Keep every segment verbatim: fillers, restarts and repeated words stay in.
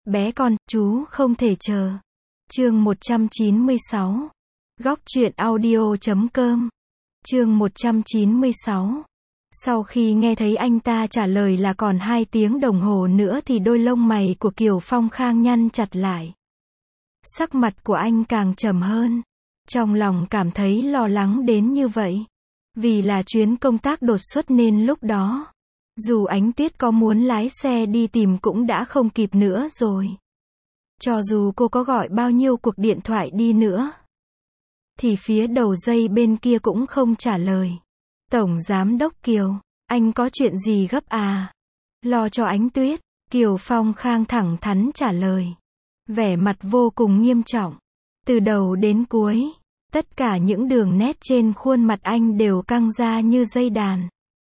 Bé con, chú không thể chờ. Chương một trăm chín mươi sáu. Góc truyện audio chấm com. Chương một trăm chín mươi sáu. Sau khi nghe thấy anh ta trả lời là còn hai tiếng đồng hồ nữa thì đôi lông mày của Kiều Phong Khang nhăn chặt lại. Sắc mặt của anh càng trầm hơn. Trong lòng cảm thấy lo lắng đến như vậy. Vì là chuyến công tác đột xuất nên lúc đó, dù Ánh Tuyết có muốn lái xe đi tìm cũng đã không kịp nữa rồi. Cho dù cô có gọi bao nhiêu cuộc điện thoại đi nữa, thì phía đầu dây bên kia cũng không trả lời. Tổng Giám đốc Kiều, anh có chuyện gì gấp à? Lo cho Ánh Tuyết, Kiều Phong Khang thẳng thắn trả lời. Vẻ mặt vô cùng nghiêm trọng. Từ đầu đến cuối, tất cả những đường nét trên khuôn mặt anh đều căng ra như dây đàn.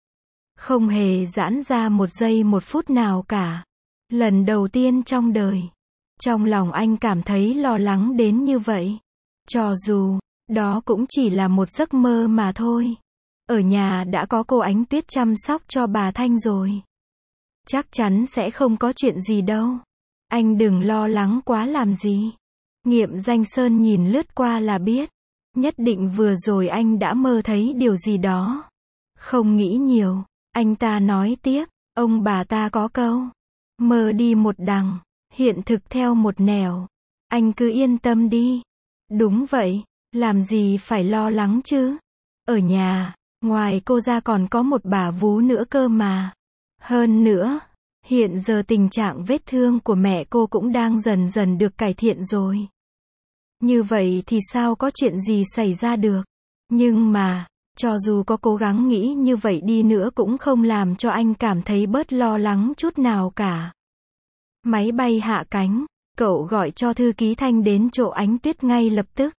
Không hề giãn ra một giây một phút nào cả. Lần đầu tiên trong đời, trong lòng anh cảm thấy lo lắng đến như vậy. Cho dù, đó cũng chỉ là một giấc mơ mà thôi. Ở nhà đã có cô Ánh Tuyết chăm sóc cho bà Thanh rồi. Chắc chắn sẽ không có chuyện gì đâu. Anh đừng lo lắng quá làm gì. Nghiệm Danh Sơn nhìn lướt qua là biết. Nhất định vừa rồi anh đã mơ thấy điều gì đó. Không nghĩ nhiều, anh ta nói tiếp, ông bà ta có câu, mơ đi một đằng, hiện thực theo một nẻo. Anh cứ yên tâm đi. Đúng vậy, làm gì phải lo lắng chứ. Ở nhà, ngoài cô ra còn có một bà vú nữa cơ mà. Hơn nữa, hiện giờ tình trạng vết thương của mẹ cô cũng đang dần dần được cải thiện rồi. Như vậy thì sao có chuyện gì xảy ra được. Nhưng mà, cho dù có cố gắng nghĩ như vậy đi nữa cũng không làm cho anh cảm thấy bớt lo lắng chút nào cả. Máy bay hạ cánh, cậu gọi cho thư ký Thanh đến chỗ Ánh Tuyết ngay lập tức.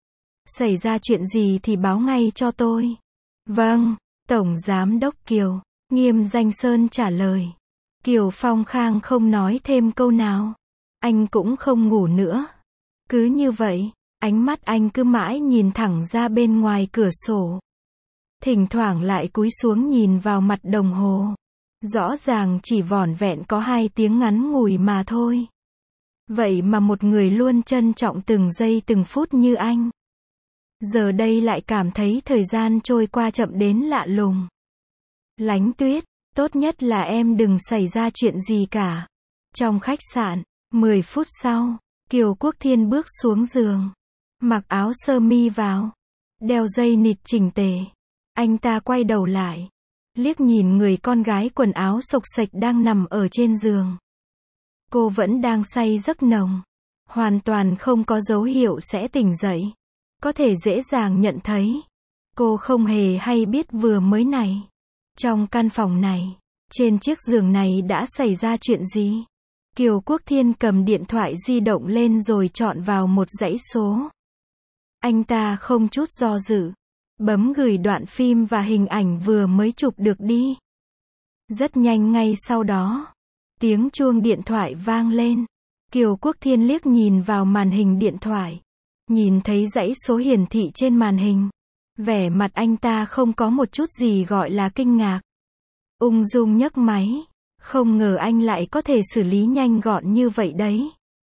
Xảy ra chuyện gì thì báo ngay cho tôi. Vâng, Tổng Giám đốc Kiều, Nghiêm Danh Sơn trả lời. Kiều Phong Khang không nói thêm câu nào. Anh cũng không ngủ nữa. Cứ như vậy, ánh mắt anh cứ mãi nhìn thẳng ra bên ngoài cửa sổ. Thỉnh thoảng lại cúi xuống nhìn vào mặt đồng hồ. Rõ ràng chỉ vỏn vẹn có hai tiếng ngắn ngủi mà thôi. Vậy mà một người luôn trân trọng từng giây từng phút như anh, giờ đây lại cảm thấy thời gian trôi qua chậm đến lạ lùng. Lánh Tuyết, tốt nhất là em đừng xảy ra chuyện gì cả. Trong khách sạn, mười phút sau, Kiều Quốc Thiên bước xuống giường, mặc áo sơ mi vào, đeo dây nịt chỉnh tề. Anh ta quay đầu lại, liếc nhìn người con gái quần áo xộc xệch đang nằm ở trên giường. Cô vẫn đang say giấc nồng, hoàn toàn không có dấu hiệu sẽ tỉnh dậy. Có thể dễ dàng nhận thấy, cô không hề hay biết vừa mới này, trong căn phòng này, trên chiếc giường này đã xảy ra chuyện gì. Kiều Quốc Thiên cầm điện thoại di động lên rồi chọn vào một dãy số. Anh ta không chút do dự, bấm gửi đoạn phim và hình ảnh vừa mới chụp được đi. Rất nhanh ngay sau đó, tiếng chuông điện thoại vang lên. Kiều Quốc Thiên liếc nhìn vào màn hình điện thoại, nhìn thấy dãy số hiển thị trên màn hình. Vẻ mặt anh ta không có một chút gì gọi là kinh ngạc. Ung dung nhấc máy. Không ngờ anh lại có thể xử lý nhanh gọn như vậy đấy.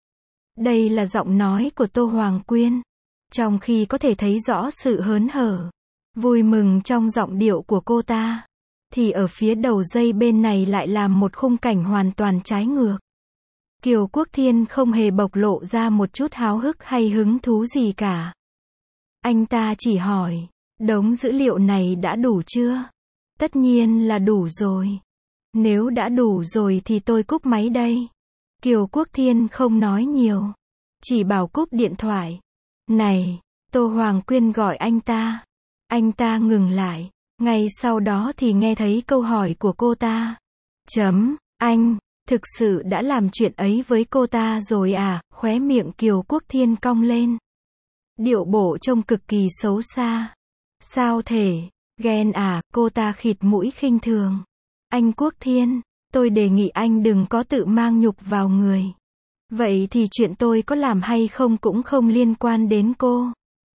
Đây là giọng nói của Tô Hoàng Quyên. Trong khi có thể thấy rõ sự hớn hở, vui mừng trong giọng điệu của cô ta, thì ở phía đầu dây bên này lại làm một khung cảnh hoàn toàn trái ngược. Kiều Quốc Thiên không hề bộc lộ ra một chút háo hức hay hứng thú gì cả. Anh ta chỉ hỏi, đống dữ liệu này đã đủ chưa? Tất nhiên là đủ rồi. Nếu đã đủ rồi thì tôi cúp máy đây. Kiều Quốc Thiên không nói nhiều, chỉ bảo cúp điện thoại. Này, Tô Hoàng Quyên gọi anh ta. Anh ta ngừng lại, ngay sau đó thì nghe thấy câu hỏi của cô ta. Chấm, anh, thực sự đã làm chuyện ấy với cô ta rồi à? Khóe miệng Kiều Quốc Thiên cong lên. Điệu bộ trông cực kỳ xấu xa. Sao thể, ghen à? Cô ta khịt mũi khinh thường. Anh Quốc Thiên, tôi đề nghị anh đừng có tự mang nhục vào người. Vậy thì chuyện tôi có làm hay không cũng không liên quan đến cô.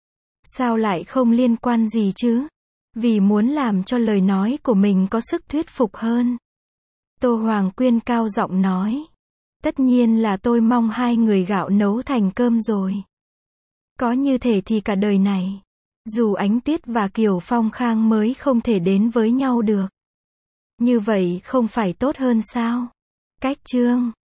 Sao lại không liên quan gì chứ? Vì muốn làm cho lời nói của mình có sức thuyết phục hơn. Tô Hoàng Quyên cao giọng nói. Tất nhiên là tôi mong hai người gạo nấu thành cơm rồi. Có như thể thì cả đời này, dù Ánh Tuyết và Kiều Phong Khang mới không thể đến với nhau được. Như vậy không phải tốt hơn sao? Cách chương